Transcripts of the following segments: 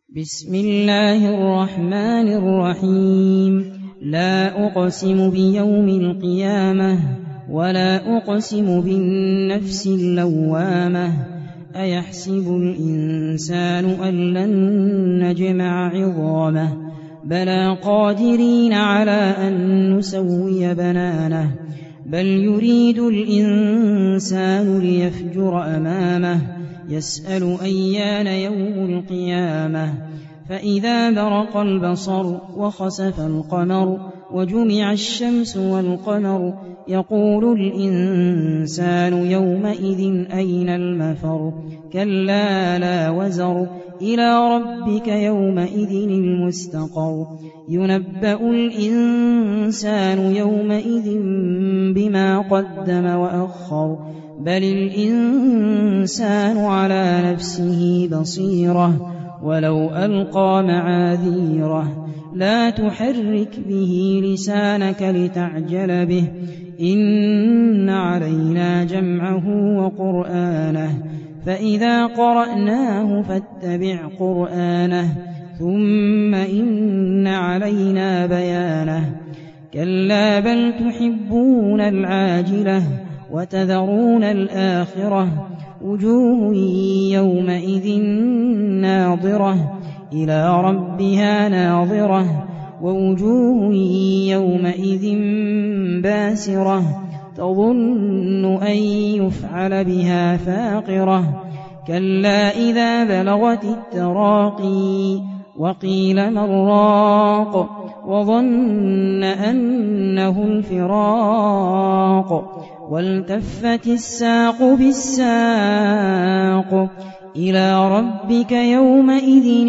بسم الله الرحمن الرحيم. لا أقسم بيوم القيامة ولا أقسم بالنفس اللوامة. أيحسب الإنسان أن لن نجمع عظامه بلى قادرين على أن نسوي بنانه بل يريد الإنسان ليفجر أمامه يسأل أيان يوم القيامة. فإذا برق البصر وخسف القمر وجمع الشمس والقمر يقول الإنسان يومئذ أين المفر كلا لا وزر إلى ربك يومئذ المستقر. ينبأ الإنسان يومئذ بما قدم وأخر بل الإنسان على نفسه بصيرة ولو ألقى معاذيره. لا تحرك به لسانك لتعجل به إن علينا جمعه وقرآنه فإذا قرأناه فاتبع قرآنه ثم إن علينا بيانه. كلا بل تحبون العاجلة وتذرون الآخرة وجوه يومئذ ناظرة إلى ربها ناظرة ووجوه يومئذ باسرة تظن أن يفعل بها فاقرة. كلا إذا بلغت التراقي وقيل من راق وظن أنه الفراق والتفت الساق بالساق إلى ربك يومئذ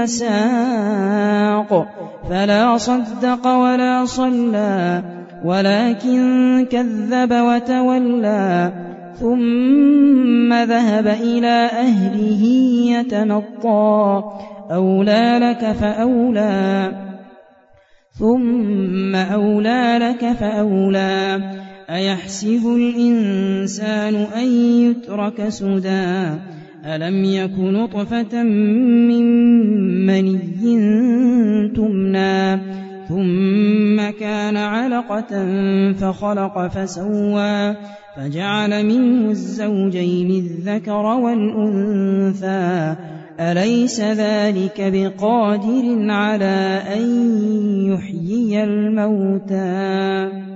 المساق. فلا صدق ولا صلى ولكن كذب وتولى ثم ذهب إلى أهله يتمطى أولى لك فأولى ثم أولى لك فأولى. أيحسب الإنسان أن يترك سدى ألم يك نطفة من مني تمنى ثم كان علقة فخلق فسوى فجعل منه الزوجين الذكر والأنثى أليس ذلك بقادر على أن يحيي الموتى.